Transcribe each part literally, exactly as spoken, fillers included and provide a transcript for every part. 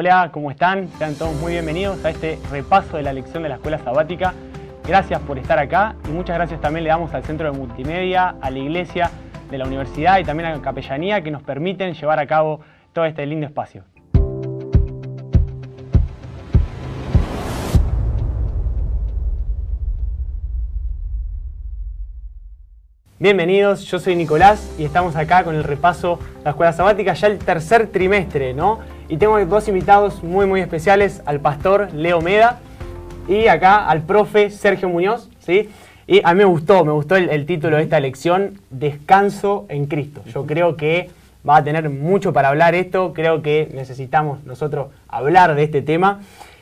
Hola, ¿cómo están? Sean todos muy bienvenidos a este repaso de la lección de la Escuela Sabática. Gracias por estar acá y muchas gracias también le damos al Centro de Multimedia, a la Iglesia de la Universidad y también a la Capellanía que nos permiten llevar a cabo todo este lindo espacio. Bienvenidos, yo soy Nicolás y estamos acá con el repaso de la Escuela Sabática, ya el tercer trimestre, ¿no? Y tengo dos invitados muy muy especiales, al pastor Leo Meda y acá al profe Sergio Muñoz, ¿sí? Y a mí me gustó, me gustó el, el título de esta lección, Descanso en Cristo. Yo creo que va a tener mucho para hablar esto, creo que necesitamos nosotros hablar de este tema.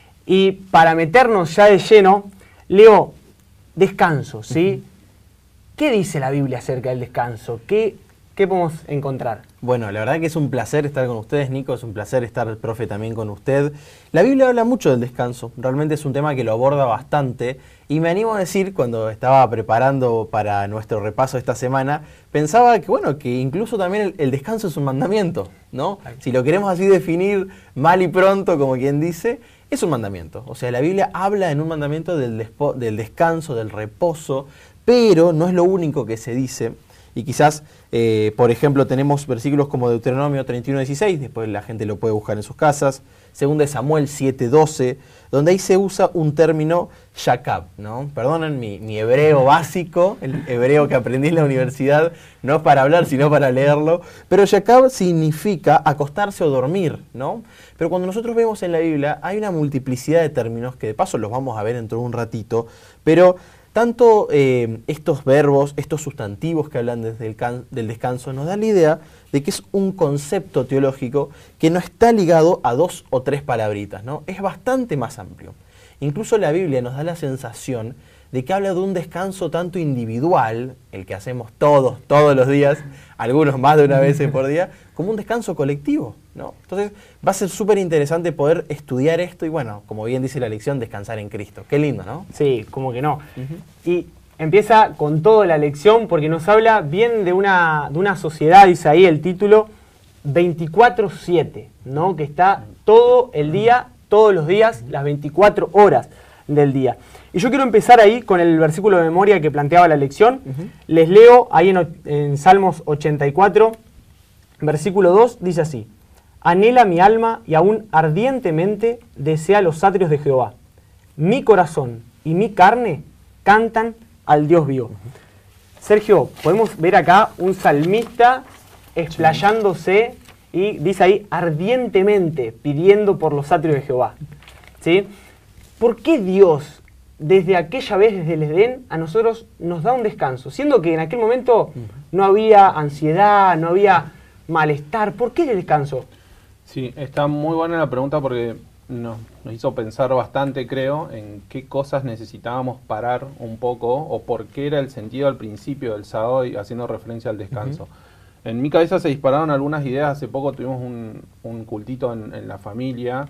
Y para meternos ya de lleno, Leo, descanso, ¿sí? Uh-huh. ¿Qué dice la Biblia acerca del descanso? ¿Qué, ¿Qué podemos encontrar? Bueno, la verdad que es un placer estar con ustedes, Nico, es un placer estar, profe, también con usted. La Biblia habla mucho del descanso, realmente es un tema que lo aborda bastante y me animo a decir, cuando estaba preparando para nuestro repaso esta semana, pensaba que, bueno, que incluso también el, el descanso es un mandamiento, ¿no? Si lo queremos así definir mal y pronto, como quien dice, es un mandamiento. O sea, la Biblia habla en un mandamiento del, despo, del descanso, del reposo, pero no es lo único que se dice. Y quizás, eh, por ejemplo, tenemos versículos como Deuteronomio treinta y uno dieciséis, después la gente lo puede buscar en sus casas, segunda de Samuel siete doce, donde ahí se usa un término shakab, ¿no? Perdonen mi, mi hebreo básico, el hebreo que aprendí en la universidad, no para hablar, sino para leerlo, pero shakab significa acostarse o dormir, ¿no? Pero cuando nosotros vemos en la Biblia, hay una multiplicidad de términos, que de paso los vamos a ver dentro de un ratito, pero tanto eh, estos verbos, estos sustantivos que hablan desde el can del descanso, nos da la idea de que es un concepto teológico que no está ligado a dos o tres palabritas, ¿no? Es bastante más amplio. Incluso la Biblia nos da la sensación de que habla de un descanso tanto individual, el que hacemos todos, todos los días, algunos más de una vez por día, como un descanso colectivo, ¿no? Entonces va a ser súper interesante poder estudiar esto y, bueno, como bien dice la lección, descansar en Cristo. Qué lindo, ¿no? Sí, como que no. Uh-huh. Y empieza con toda la lección porque nos habla bien de una, de una sociedad, dice ahí el título, veinticuatro siete, ¿no? Que está todo el día, todos los días, las veinticuatro horas del día. Y yo quiero empezar ahí con el versículo de memoria que planteaba la lección. Uh-huh. Les leo ahí en, en Salmos ochenta y cuatro, versículo dos, dice así: anhela mi alma y aún ardientemente desea los atrios de Jehová. Mi corazón y mi carne cantan al Dios vivo. Uh-huh. Sergio, podemos ver acá un salmista explayándose y dice ahí ardientemente pidiendo por los atrios de Jehová. ¿Sí? ¿Por qué Dios, desde aquella vez, desde el Edén, a nosotros nos da un descanso? Siendo que en aquel momento no había ansiedad, no había malestar. ¿Por qué el descanso? Sí, está muy buena la pregunta porque nos, nos hizo pensar bastante, creo, en qué cosas necesitábamos parar un poco o por qué era el sentido al principio del sábado, y haciendo referencia al descanso. Uh-huh. En mi cabeza se dispararon algunas ideas. Hace poco tuvimos un, un cultito en, en la familia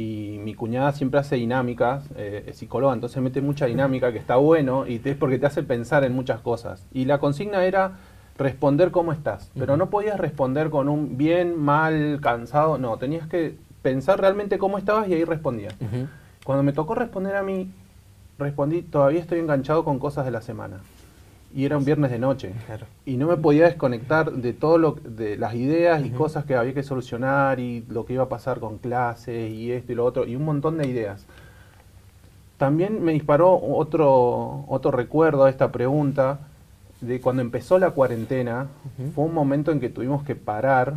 y mi cuñada siempre hace dinámicas, eh, es psicóloga, entonces mete mucha dinámica, que está bueno y te, es porque te hace pensar en muchas cosas. Y la consigna era responder cómo estás, pero no podías responder con un bien, mal, cansado, no, tenías que pensar realmente cómo estabas y ahí respondías. Uh-huh. Cuando me tocó responder a mí, respondí, todavía estoy enganchado con cosas de la semana. Y era un viernes de noche. Claro. Y no me podía desconectar de todo lo de las ideas uh-huh. y cosas que había que solucionar y lo que iba a pasar con clases y esto y lo otro y un montón de ideas. También me disparó otro, otro recuerdo a esta pregunta de cuando empezó la cuarentena. Uh-huh. Fue un momento en que tuvimos que parar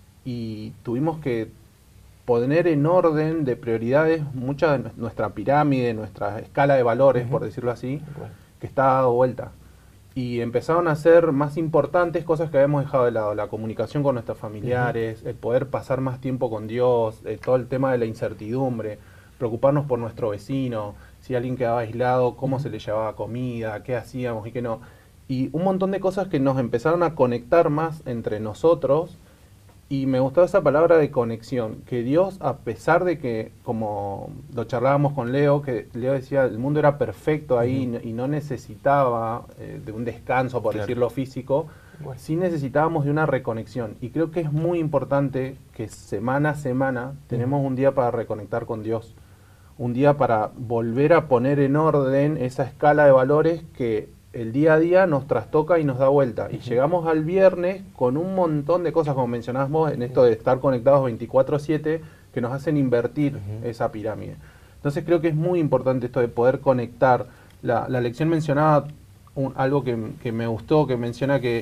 y tuvimos que poner en orden de prioridades mucha de nuestra pirámide, nuestra escala de valores, uh-huh. por decirlo así, uh-huh. que está dado vuelta. Y empezaron a ser más importantes cosas que habíamos dejado de lado, la comunicación con nuestros familiares, uh-huh. el poder pasar más tiempo con Dios, eh, todo el tema de la incertidumbre, preocuparnos por nuestro vecino, si alguien quedaba aislado, cómo uh-huh. se le llevaba comida, qué hacíamos y qué no. Y un montón de cosas que nos empezaron a conectar más entre nosotros. Y me gustó esa palabra de conexión, que Dios, a pesar de que, como lo charlábamos con Leo, que Leo decía, el mundo era perfecto ahí uh-huh. y, no, y no necesitaba eh, de un descanso, por claro. decirlo físico, Bueno. Sí necesitábamos de una reconexión. Y creo que es muy importante que semana a semana tenemos un día para reconectar con Dios. Un día para volver a poner en orden esa escala de valores que el día a día nos trastoca y nos da vuelta. Y uh-huh. llegamos al viernes con un montón de cosas, como mencionabas vos, en esto de estar conectados veinticuatro siete, que nos hacen invertir uh-huh. esa pirámide. Entonces creo que es muy importante esto de poder conectar. La, la lección mencionaba un, algo que, que me gustó, que menciona que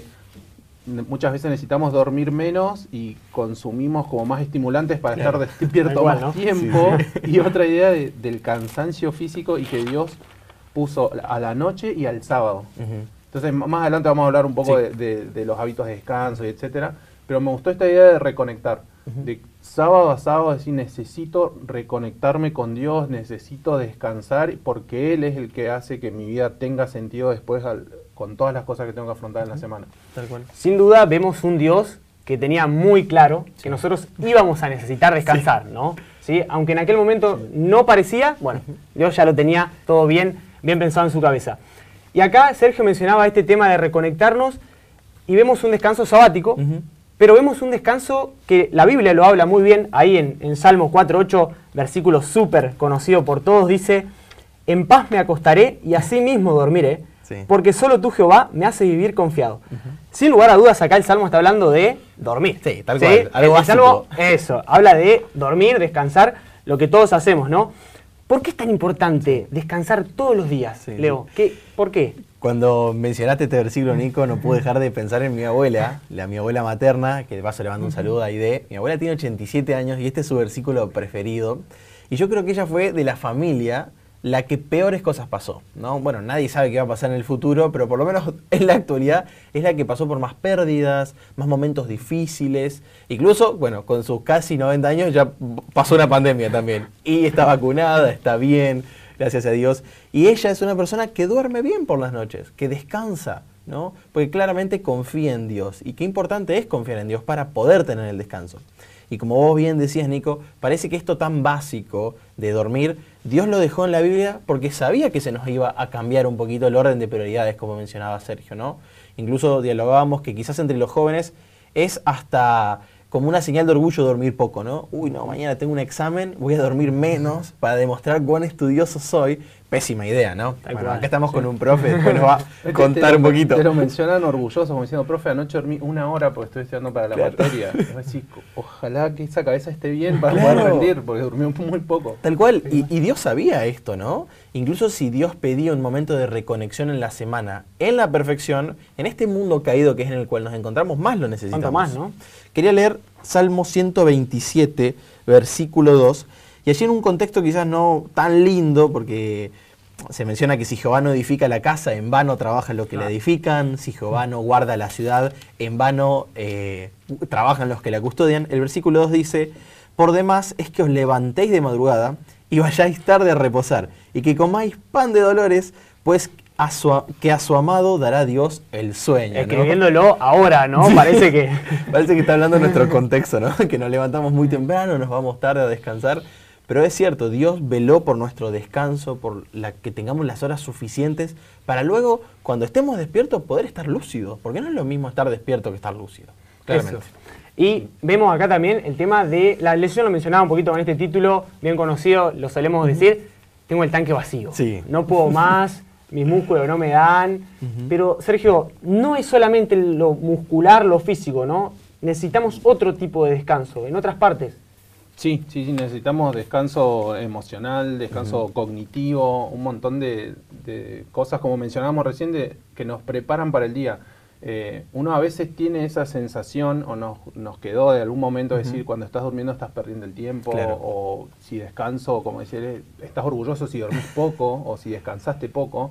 muchas veces necesitamos dormir menos y consumimos como más estimulantes para claro. estar despierto más ¿no? tiempo. Sí, sí. Y otra idea de, del cansancio físico y que Dios puso a la noche y al sábado. Uh-huh. Entonces más adelante vamos a hablar un poco sí. de, de, de los hábitos de descanso y etcétera. Pero me gustó esta idea de reconectar. Uh-huh. De sábado a sábado decir, necesito reconectarme con Dios, necesito descansar porque Él es el que hace que mi vida tenga sentido después al, con todas las cosas que tengo que afrontar en la semana. Tal cual. Sin duda vemos un Dios que tenía muy claro sí. que nosotros íbamos a necesitar descansar, sí. ¿no? ¿Sí? Aunque en aquel momento sí. no parecía, bueno, Dios ya lo tenía todo bien, bien pensado en su cabeza. Y acá Sergio mencionaba este tema de reconectarnos y vemos un descanso sabático, uh-huh. pero vemos un descanso que la Biblia lo habla muy bien, ahí en, en Salmo cuatro ocho, versículo súper conocido por todos, dice: en paz me acostaré y así mismo dormiré, sí. porque solo tú, Jehová, me hace vivir confiado. Uh-huh. Sin lugar a dudas, acá el Salmo está hablando de dormir. Sí, tal cual, ¿sí? Algo el Salmo, eso, habla de dormir, descansar, lo que todos hacemos, ¿no? ¿Por qué es tan importante descansar todos los días, sí, Leo? ¿Qué, ¿Por qué? Cuando mencionaste este versículo, Nico, no pude dejar de pensar en mi abuela, la mi abuela materna, que de paso le mando un saludo a Aide. Mi abuela tiene ochenta y siete años y este es su versículo preferido. Y yo creo que ella fue de la familia la que peores cosas pasó, ¿no? Bueno, nadie sabe qué va a pasar en el futuro, pero por lo menos en la actualidad es la que pasó por más pérdidas, más momentos difíciles. Incluso, bueno, con sus casi noventa años ya pasó una pandemia también. Y está vacunada, está bien, gracias a Dios. Y ella es una persona que duerme bien por las noches, que descansa, ¿no? Porque claramente confía en Dios. Y qué importante es confiar en Dios para poder tener el descanso. Y como vos bien decías, Nico, parece que esto tan básico de dormir, Dios lo dejó en la Biblia porque sabía que se nos iba a cambiar un poquito el orden de prioridades, como mencionaba Sergio, ¿no? Incluso dialogábamos que quizás entre los jóvenes es hasta como una señal de orgullo dormir poco, ¿no? Uy, no, mañana tengo un examen, voy a dormir menos para demostrar cuán estudioso soy. Pésima idea, ¿no? Bueno, acá estamos sí. con un profe, después nos va a contar te un poquito. Te lo mencionan orgullosos, como diciendo, profe, anoche dormí una hora porque estoy estudiando para la claro. materia. Y vos decís, ojalá que esa cabeza esté bien para claro. poder rendir, porque durmió muy poco. Tal cual, y, y Dios sabía esto, ¿no? Incluso si Dios pedía un momento de reconexión en la semana, en la perfección, en este mundo caído que es en el cual nos encontramos, más lo necesitamos. ¿Cuánto más, no? Quería leer Salmo ciento veintisiete, versículo dos, y allí en un contexto quizás no tan lindo, porque se menciona que si Jehová no edifica la casa, en vano trabajan los que la edifican, si Jehová no guarda la ciudad, en vano eh, trabajan los que la custodian. El versículo dos dice: por demás es que os levantéis de madrugada y vayáis tarde a reposar, y que comáis pan de dolores, pues a su, que a su amado dará Dios el sueño, ¿no? Escribiéndolo ahora, ¿no? Parece que... Parece que está hablando de nuestro contexto, ¿no? Que nos levantamos muy temprano, nos vamos tarde a descansar. Pero es cierto, Dios veló por nuestro descanso, por la que tengamos las horas suficientes para luego, cuando estemos despiertos, poder estar lúcidos. Porque no es lo mismo estar despierto que estar lúcido. Claramente. Eso. Y vemos acá también el tema de la lesión, lo mencionaba un poquito con este título, bien conocido, lo solemos uh-huh. decir, tengo el tanque vacío. Sí. No puedo más, mis músculos no me dan. Uh-huh. Pero, Sergio, no es solamente lo muscular, lo físico, ¿no? Necesitamos otro tipo de descanso, en otras partes. Sí, sí, sí, necesitamos descanso emocional, descanso uh-huh. cognitivo, un montón de, de cosas, como mencionábamos recién, de, que nos preparan para el día. Eh, uno a veces tiene esa sensación, o nos, nos quedó de algún momento uh-huh. decir, cuando estás durmiendo estás perdiendo el tiempo, claro. o, o si descanso, como decía, estás orgulloso si dormís poco, o si descansaste poco.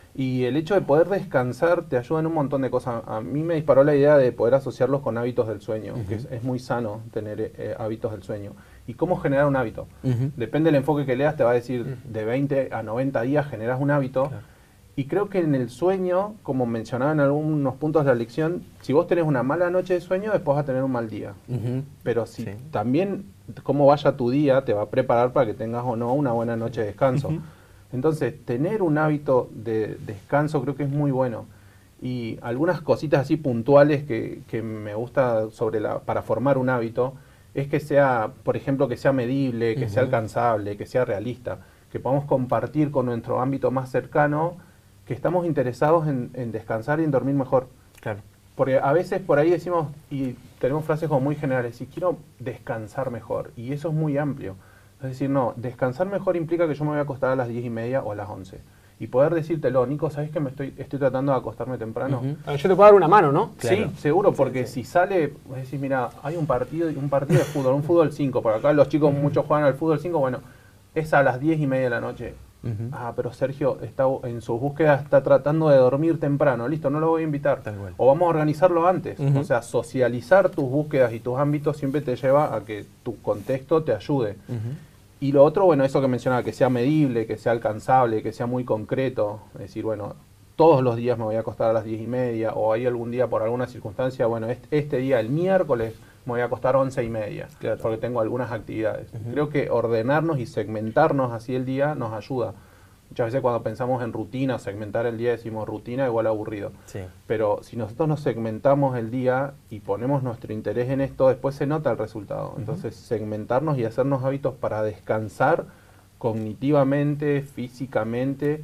Y el hecho de poder descansar te ayuda en un montón de cosas. A mí me disparó la idea de poder asociarlos con hábitos del sueño, uh-huh. que es, es muy sano tener eh, hábitos del sueño. ¿Y cómo generar un hábito? Uh-huh. Depende del enfoque que leas, te va a decir uh-huh. de veinte a noventa días generas un hábito. Claro. Y creo que en el sueño, como mencionaba en algunos puntos de la lección, si vos tenés una mala noche de sueño, después vas a tener un mal día. Uh-huh. Pero si sí. también cómo vaya tu día te va a preparar para que tengas o no una buena noche de descanso. Uh-huh. Entonces, tener un hábito de descanso creo que es muy bueno. Y algunas cositas así puntuales que, que me gusta sobre la, para formar un hábito es que sea, por ejemplo, que sea medible, que uh-huh. sea alcanzable, que sea realista, que podamos compartir con nuestro ámbito más cercano que estamos interesados en, en descansar y en dormir mejor. Claro. Porque a veces por ahí decimos, y tenemos frases como muy generales, si quiero descansar mejor, y eso es muy amplio. Es decir, no, descansar mejor implica que yo me voy a acostar a las diez y media o a las once. Y poder decírtelo, Nico, ¿sabes que me estoy, estoy tratando de acostarme temprano? Uh-huh. Yo te puedo dar una mano, ¿no? Claro. Sí, seguro, porque sí, sí. si sale, vos decís, mira, hay un partido, un partido de fútbol, un fútbol cinco, por acá los chicos uh-huh. muchos juegan al fútbol cinco, bueno, es a las diez y media de la noche. Uh-huh. Ah, pero Sergio está en sus búsquedas está tratando de dormir temprano, listo, no lo voy a invitar. O vamos a organizarlo antes. Uh-huh. O sea, socializar tus búsquedas y tus ámbitos siempre te lleva a que tu contexto te ayude. Uh-huh. Y lo otro, bueno, eso que mencionaba, que sea medible, que sea alcanzable, que sea muy concreto. Es decir, bueno, todos los días me voy a acostar a las diez y media, o hay algún día por alguna circunstancia, bueno, este, este día, el miércoles, me voy a acostar a once y media, claro. porque tengo algunas actividades. Uh-huh. Creo que ordenarnos y segmentarnos así el día nos ayuda. Muchas veces cuando pensamos en rutina, segmentar el día, decimos rutina igual aburrido. Sí. Pero si nosotros nos segmentamos el día y ponemos nuestro interés en esto, después se nota el resultado. Uh-huh. Entonces, segmentarnos y hacernos hábitos para descansar cognitivamente, físicamente,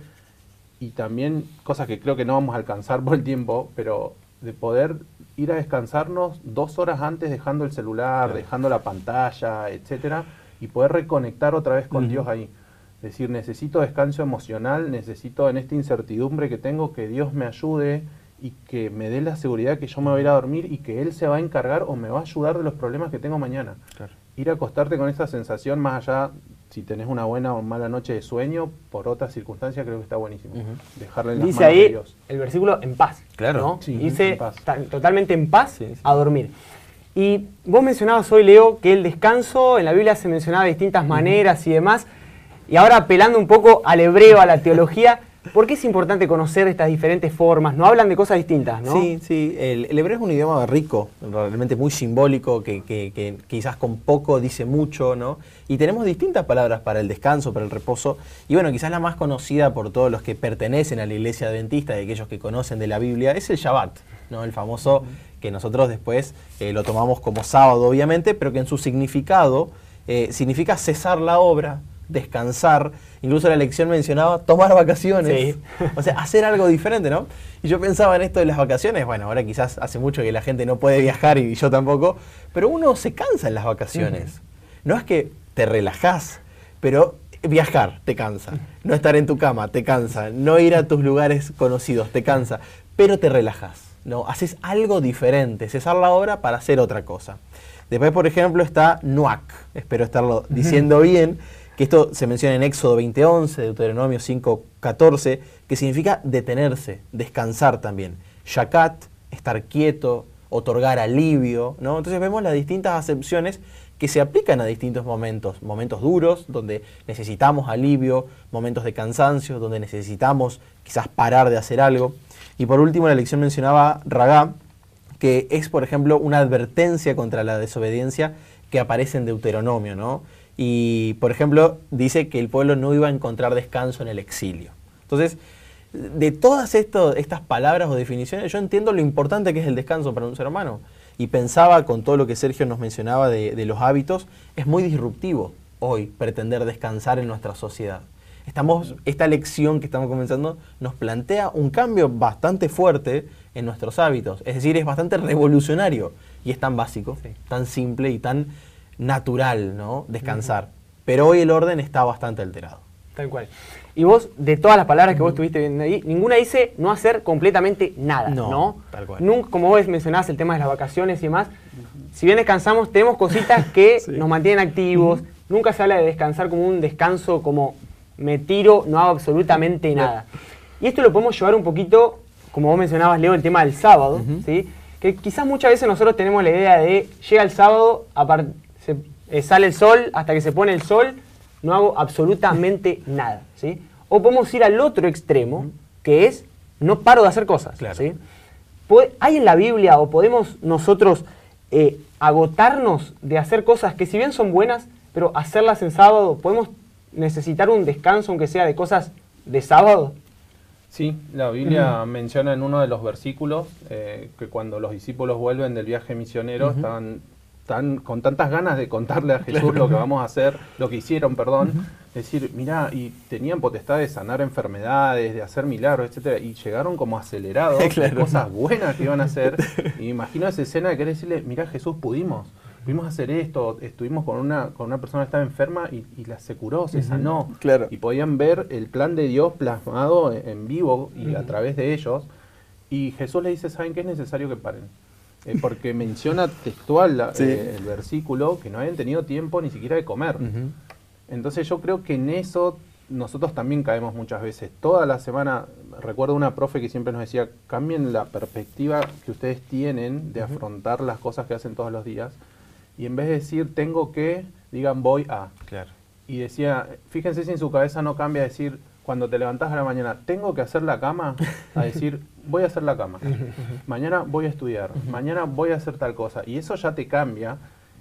y también cosas que creo que no vamos a alcanzar por el tiempo, pero de poder ir a descansarnos dos horas antes dejando el celular, claro. dejando la pantalla, etcétera, y poder reconectar otra vez con uh-huh. Dios ahí. Es decir, necesito descanso emocional, necesito en esta incertidumbre que tengo que Dios me ayude y que me dé la seguridad que yo me voy a ir a dormir y que Él se va a encargar o me va a ayudar de los problemas que tengo mañana. Claro. Ir a acostarte con esa sensación, más allá si tenés una buena o mala noche de sueño, por otras circunstancias, creo que está buenísimo. Uh-huh. Dejarle en las Dice manos ahí de Dios. El versículo en paz. Claro. ¿no? Sí, Dice en paz. Ta- totalmente en paz sí, sí. a dormir. Y vos mencionabas hoy, Leo, que el descanso en la Biblia se mencionaba de distintas uh-huh. maneras y demás. Y ahora apelando un poco al hebreo, a la teología, ¿por qué es importante conocer estas diferentes formas? No hablan de cosas distintas, ¿no? Sí, sí. El, el hebreo es un idioma rico, realmente muy simbólico, que, que, que quizás con poco dice mucho, ¿no? Y tenemos distintas palabras para el descanso, para el reposo. Y bueno, quizás la más conocida por todos los que pertenecen a la iglesia adventista y aquellos que conocen de la Biblia es el Shabbat, ¿no? El famoso que nosotros después eh, lo tomamos como sábado, obviamente, pero que en su significado eh, significa cesar la obra, descansar, incluso la lección mencionaba tomar vacaciones, sí. o sea, hacer algo diferente, ¿no? Y yo pensaba en esto de las vacaciones, bueno, ahora quizás hace mucho que la gente no puede viajar y yo tampoco, pero uno se cansa en las vacaciones. Uh-huh. No es que te relajás, pero viajar te cansa, no estar en tu cama te cansa, no ir a tus lugares conocidos te cansa, pero te relajas, ¿no? Haces algo diferente, cesar la obra para hacer otra cosa. Después, por ejemplo, está Nuak, espero estarlo diciendo bien, que esto se menciona en Éxodo veinte once, Deuteronomio cinco catorce, que significa detenerse, descansar también. Shakat, estar quieto, otorgar alivio, ¿no? Entonces vemos las distintas acepciones que se aplican a distintos momentos. Momentos duros, donde necesitamos alivio, momentos de cansancio, donde necesitamos quizás parar de hacer algo. Y por último, la lección mencionaba Ragá, que es, por ejemplo, una advertencia contra la desobediencia que aparece en Deuteronomio, ¿no? Y, por ejemplo, dice que el pueblo no iba a encontrar descanso en el exilio. Entonces, de todas esto, estas palabras o definiciones, yo entiendo lo importante que es el descanso para un ser humano. Y pensaba, con todo lo que Sergio nos mencionaba de, de los hábitos, es muy disruptivo hoy pretender descansar en nuestra sociedad. Estamos, esta lección que estamos comenzando nos plantea un cambio bastante fuerte en nuestros hábitos. Es decir, es bastante revolucionario y es tan básico, sí. tan simple y tan natural, ¿no? Descansar. Uh-huh. Pero hoy el orden está bastante alterado. Tal cual. Y vos, de todas las palabras que uh-huh. vos estuviste viendo ahí, ninguna dice no hacer completamente nada, ¿no? ¿no? Tal cual. Nunca, como vos mencionabas el tema de las vacaciones y demás, uh-huh. si bien descansamos, tenemos cositas que sí. nos mantienen activos. Uh-huh. Nunca se habla de descansar como un descanso, como me tiro, no hago absolutamente nada. Y esto lo podemos llevar un poquito, como vos mencionabas, Leo, el tema del sábado, uh-huh. ¿sí? Que quizás muchas veces nosotros tenemos la idea de llega el sábado, aparte Se, eh, sale el sol, hasta que se pone el sol, no hago absolutamente nada, ¿sí? O podemos ir al otro extremo, que es, no paro de hacer cosas, claro. ¿sí? ¿Hay en la Biblia, o podemos nosotros eh, agotarnos de hacer cosas que si bien son buenas, pero hacerlas en sábado, podemos necesitar un descanso, aunque sea de cosas de sábado? Sí, la Biblia uh-huh. menciona en uno de los versículos eh, que cuando los discípulos vuelven del viaje misionero uh-huh. estaban tan, con tantas ganas de contarle a Jesús claro. lo que vamos a hacer, lo que hicieron, perdón, uh-huh. decir, mirá, y tenían potestad de sanar enfermedades, de hacer milagros, etcétera, y llegaron como acelerados claro. de cosas buenas que iban a hacer. Y imagino esa escena de querer decirle, mirá, Jesús, pudimos. Pudimos hacer esto, estuvimos con una, con una persona que estaba enferma y, y la se curó, se uh-huh. sanó. Claro. Y podían ver el plan de Dios plasmado en, en vivo y uh-huh. a través de ellos. Y Jesús le dice, ¿saben qué? Es necesario que paren. Eh, porque menciona textual la, sí. eh, el versículo que no habían tenido tiempo ni siquiera de comer. Uh-huh. Entonces yo creo que en eso nosotros también caemos muchas veces. Toda la semana, recuerdo una profe que siempre nos decía, cambien la perspectiva que ustedes tienen de uh-huh. afrontar las cosas que hacen todos los días. Y en vez de decir tengo que, digan voy a. Claro. Y decía, fíjense si en su cabeza no cambia decir, cuando te levantás a la mañana, tengo que hacer la cama, a decir, voy a hacer la cama. Mañana voy a estudiar, mañana voy a hacer tal cosa. Y eso ya te cambia.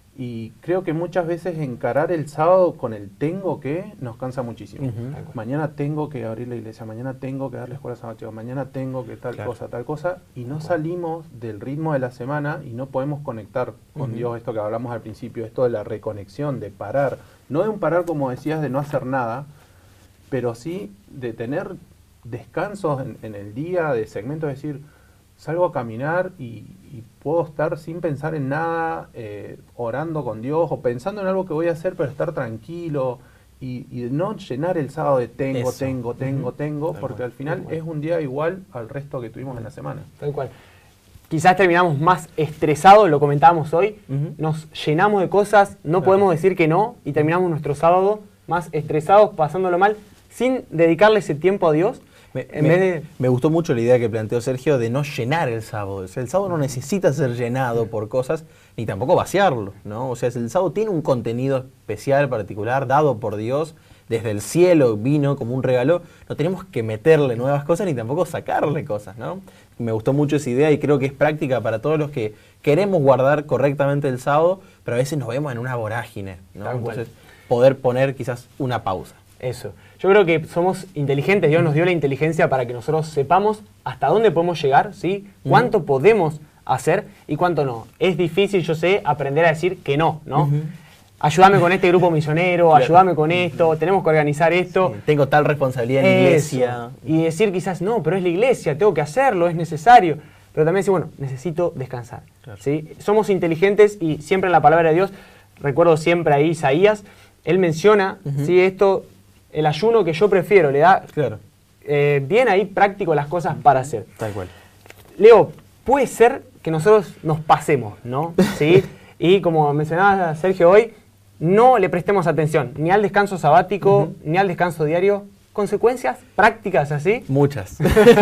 Y creo que muchas veces encarar el sábado con el tengo que nos cansa muchísimo. Uh-huh. Mañana tengo que abrir la iglesia, mañana tengo que dar la escuela sabática, mañana tengo que tal claro. cosa, tal cosa, y no salimos del ritmo de la semana y no podemos conectar con uh-huh. Dios, esto que hablamos al principio, esto de la reconexión, de parar. No de un parar, como decías, de no hacer nada, pero sí de tener descansos en, en el día, de segmentos, es decir, salgo a caminar y, y puedo estar sin pensar en nada, eh, orando con Dios o pensando en algo que voy a hacer, pero estar tranquilo y, y no llenar el sábado de tengo, Eso. tengo, tengo, uh-huh. tengo, Tal porque cual. al final es un día igual al resto que tuvimos uh-huh. en la semana. Tal cual. Quizás terminamos más estresados, lo comentábamos hoy, uh-huh. nos llenamos de cosas, no claro. podemos decir que no y terminamos nuestro sábado más estresados, pasándolo mal, sin dedicarle ese tiempo a Dios. Me, en me, vez de... me gustó mucho la idea que planteó Sergio de no llenar el sábado. O sea, el sábado no necesita ser llenado por cosas, ni tampoco vaciarlo, ¿no? O sea, el sábado tiene un contenido especial, particular, dado por Dios, desde el cielo vino como un regalo. No tenemos que meterle nuevas cosas, ni tampoco sacarle cosas, ¿no? Me gustó mucho esa idea y creo que es práctica para todos los que queremos guardar correctamente el sábado, pero a veces nos vemos en una vorágine, ¿no? Entonces, poder poner quizás una pausa. Eso. Yo creo que somos inteligentes, Dios nos dio la inteligencia para que nosotros sepamos hasta dónde podemos llegar, ¿sí? Cuánto uh-huh. podemos hacer y cuánto no. Es difícil, yo sé, aprender a decir que no, ¿no? Uh-huh. Ayúdame con este grupo misionero, claro. ayúdame con esto, tenemos que organizar esto. Sí, tengo tal responsabilidad en la iglesia. Y decir quizás, no, pero es la iglesia, tengo que hacerlo, es necesario. Pero también decir, bueno, necesito descansar, claro. ¿sí? Somos inteligentes y siempre en la palabra de Dios, recuerdo siempre ahí Isaías, él menciona, uh-huh. ¿sí? Esto... el ayuno que yo prefiero, le da claro. eh, bien ahí práctico las cosas para hacer. Tal cual. Leo, puede ser que nosotros nos pasemos, ¿no? ¿Sí? Y como mencionaba Sergio hoy, no le prestemos atención ni al descanso sabático, uh-huh. ni al descanso diario. ¿Consecuencias prácticas así? Muchas.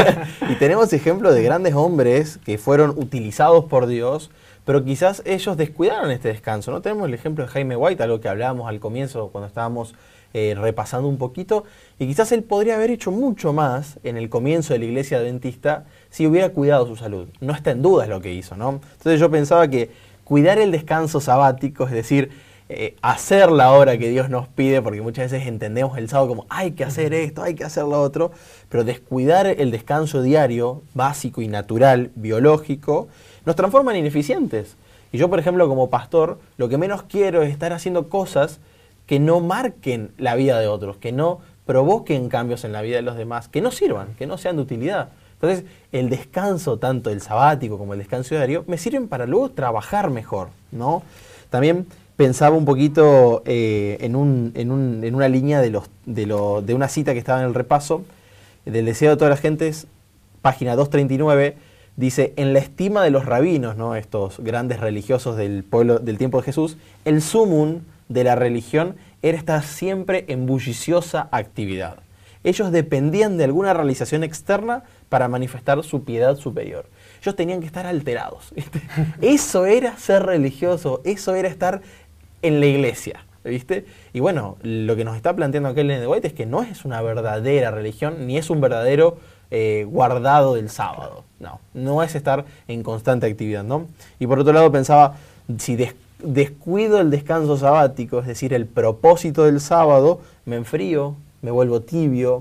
Y tenemos ejemplos de grandes hombres que fueron utilizados por Dios, pero quizás ellos descuidaron este descanso, ¿no? Tenemos el ejemplo de Jaime White, algo que hablábamos al comienzo cuando estábamos eh, repasando un poquito, y quizás él podría haber hecho mucho más en el comienzo de la iglesia adventista si hubiera cuidado su salud. No está en duda lo que hizo, ¿no? Entonces yo pensaba que cuidar el descanso sabático, es decir, eh, hacer la hora que Dios nos pide, porque muchas veces entendemos el sábado como hay que hacer esto, hay que hacer lo otro, pero descuidar el descanso diario, básico y natural, biológico, nos transforma en ineficientes. Y yo, por ejemplo, como pastor, lo que menos quiero es estar haciendo cosas que no marquen la vida de otros, que no provoquen cambios en la vida de los demás, que no sirvan, que no sean de utilidad. Entonces, el descanso, tanto el sabático como el descanso diario, me sirven para luego trabajar mejor, ¿no? También pensaba un poquito eh, en, un, en, un, en una línea de, los, de, lo, de una cita que estaba en el repaso, del deseo de todas las gentes, página doscientos treinta y nueve, dice, en la estima de los rabinos, ¿no? Estos grandes religiosos del pueblo del tiempo de Jesús, el sumum de la religión era estar siempre en bulliciosa actividad. Ellos dependían de alguna realización externa para manifestar su piedad superior. Ellos tenían que estar alterados, ¿viste? Eso era ser religioso, eso era estar en la iglesia, ¿viste? Y bueno, lo que nos está planteando aquí Ellen White es que no es una verdadera religión, ni es un verdadero eh, guardado del sábado. No, no es estar en constante actividad, ¿no? Y por otro lado pensaba, si des descuido el descanso sabático, es decir, el propósito del sábado, me enfrío, me vuelvo tibio, me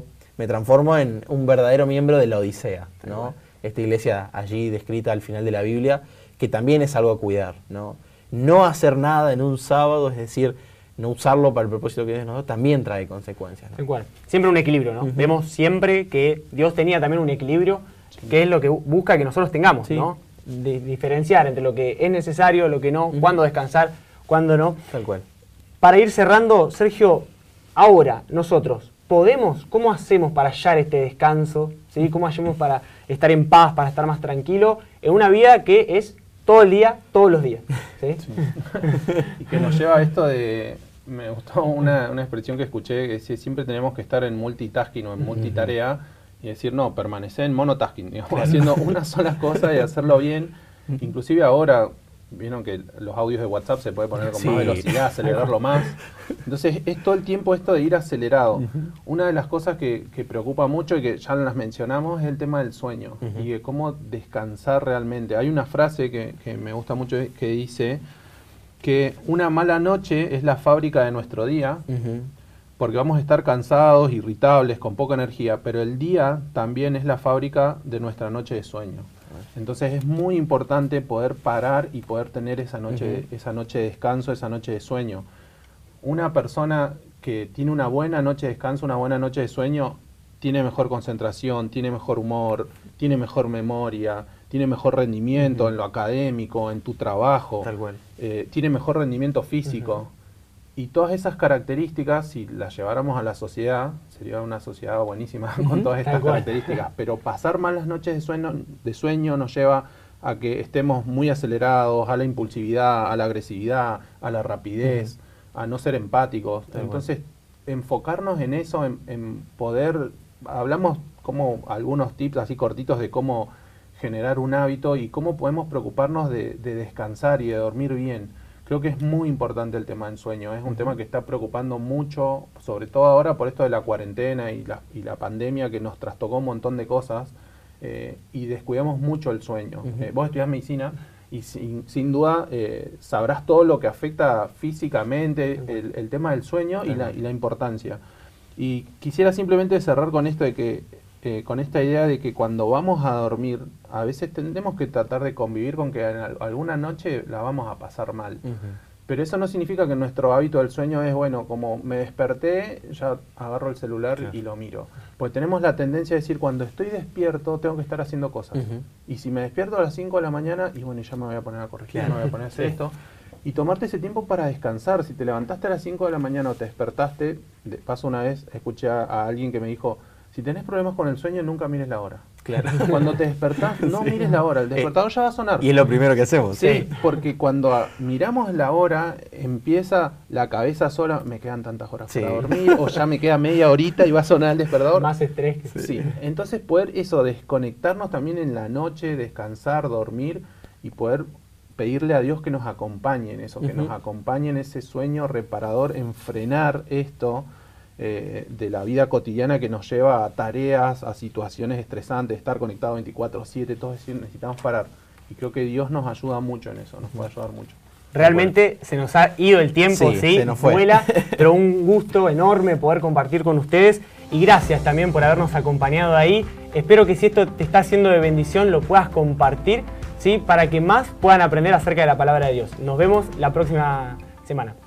me transformo en un verdadero miembro de la Odisea, ¿no? Esta iglesia allí descrita al final de la Biblia, que también es algo a cuidar, ¿no? No hacer nada en un sábado, es decir, no usarlo para el propósito que Dios nos da, también trae consecuencias, ¿no? Igual. Siempre un equilibrio, ¿no? Uh-huh. Vemos siempre que Dios tenía también un equilibrio, sí. que es lo que busca que nosotros tengamos, sí. ¿no? De diferenciar entre lo que es necesario, lo que no, uh-huh. cuándo descansar, cuándo no. Tal cual. Para ir cerrando, Sergio, ahora nosotros, ¿podemos, cómo hacemos para hallar este descanso? ¿Sí? ¿Cómo hacemos para estar en paz, para estar más tranquilo en una vida que es todo el día, todos los días? ¿Sí? Sí. Y que nos lleva a esto de... Me gustó una, una expresión que escuché, que decía, siempre tenemos que estar en multitasking o en multitarea, y decir, no, permanecer en monotasking, digamos, claro. haciendo una sola cosa y hacerlo bien. Inclusive ahora, vieron que los audios de WhatsApp se puede poner con sí. más velocidad, acelerarlo más. Entonces es todo el tiempo esto de ir acelerado. Uh-huh. Una de las cosas que, que preocupa mucho y que ya las mencionamos es el tema del sueño uh-huh. y de cómo descansar realmente. Hay una frase que, que me gusta mucho que dice que una mala noche es la fábrica de nuestro día, uh-huh. porque vamos a estar cansados, irritables, con poca energía, pero el día también es la fábrica de nuestra noche de sueño. Entonces es muy importante poder parar y poder tener esa noche, uh-huh. esa noche de descanso, esa noche de sueño. Una persona que tiene una buena noche de descanso, una buena noche de sueño, tiene mejor concentración, tiene mejor humor, tiene mejor memoria, tiene mejor rendimiento uh-huh. en lo académico, en tu trabajo, tal cual. Eh, tiene mejor rendimiento físico. Uh-huh. Y todas esas características, si las lleváramos a la sociedad, sería una sociedad buenísima uh-huh, con todas estas características. Pero pasar malas noches de sueño, de sueño nos lleva a que estemos muy acelerados, a la impulsividad, a la agresividad, a la rapidez, uh-huh. a no ser empáticos. Tal Entonces, cual. enfocarnos en eso, en, en poder... Hablamos como algunos tips así cortitos de cómo generar un hábito y cómo podemos preocuparnos de, de descansar y de dormir bien. Creo que es muy importante el tema del sueño, es un uh-huh. tema que está preocupando mucho, sobre todo ahora por esto de la cuarentena y la, y la pandemia que nos trastocó un montón de cosas eh, y descuidamos mucho el sueño. Uh-huh. Eh, vos estudiás medicina y sin, sin duda eh, sabrás todo lo que afecta físicamente uh-huh. el, el tema del sueño uh-huh. y, la, y la importancia. Y quisiera simplemente cerrar con esto de que Eh, con esta idea de que cuando vamos a dormir, a veces tendremos que tratar de convivir con que en alguna noche la vamos a pasar mal. Uh-huh. Pero eso no significa que nuestro hábito del sueño es, bueno, como me desperté, ya agarro el celular claro. y lo miro. Pues tenemos la tendencia de decir, cuando estoy despierto, tengo que estar haciendo cosas. Uh-huh. Y si me despierto a las cinco de la mañana, y bueno, ya me voy a poner a corregir, claro. me voy a poner a hacer sí. esto. Y tomarte ese tiempo para descansar. Si te levantaste a las cinco de la mañana o te despertaste, de paso una vez escuché a, a alguien que me dijo, si tenés problemas con el sueño, nunca mires la hora. Claro. Cuando te despertás, no sí. mires la hora. El despertador eh, ya va a sonar. Y es lo primero que hacemos. Sí, sí. porque cuando a, miramos la hora, empieza la cabeza sola, me quedan tantas horas sí. para dormir, o ya me queda media horita y va a sonar el despertador. Más estrés que sí. sí. Entonces poder eso, desconectarnos también en la noche, descansar, dormir y poder pedirle a Dios que nos acompañe en eso, uh-huh. que nos acompañe en ese sueño reparador, en frenar esto. Eh, de la vida cotidiana que nos lleva a tareas, a situaciones estresantes, estar conectado veinticuatro siete, todos necesitamos parar. Y creo que Dios nos ayuda mucho en eso, nos puede ayudar mucho. Realmente bueno. se nos ha ido el tiempo, sí, ¿sí? Se nos fue. Vuela, pero un gusto enorme poder compartir con ustedes y gracias también por habernos acompañado ahí. Espero que si esto te está haciendo de bendición lo puedas compartir, ¿sí? Para que más puedan aprender acerca de la palabra de Dios. Nos vemos la próxima semana.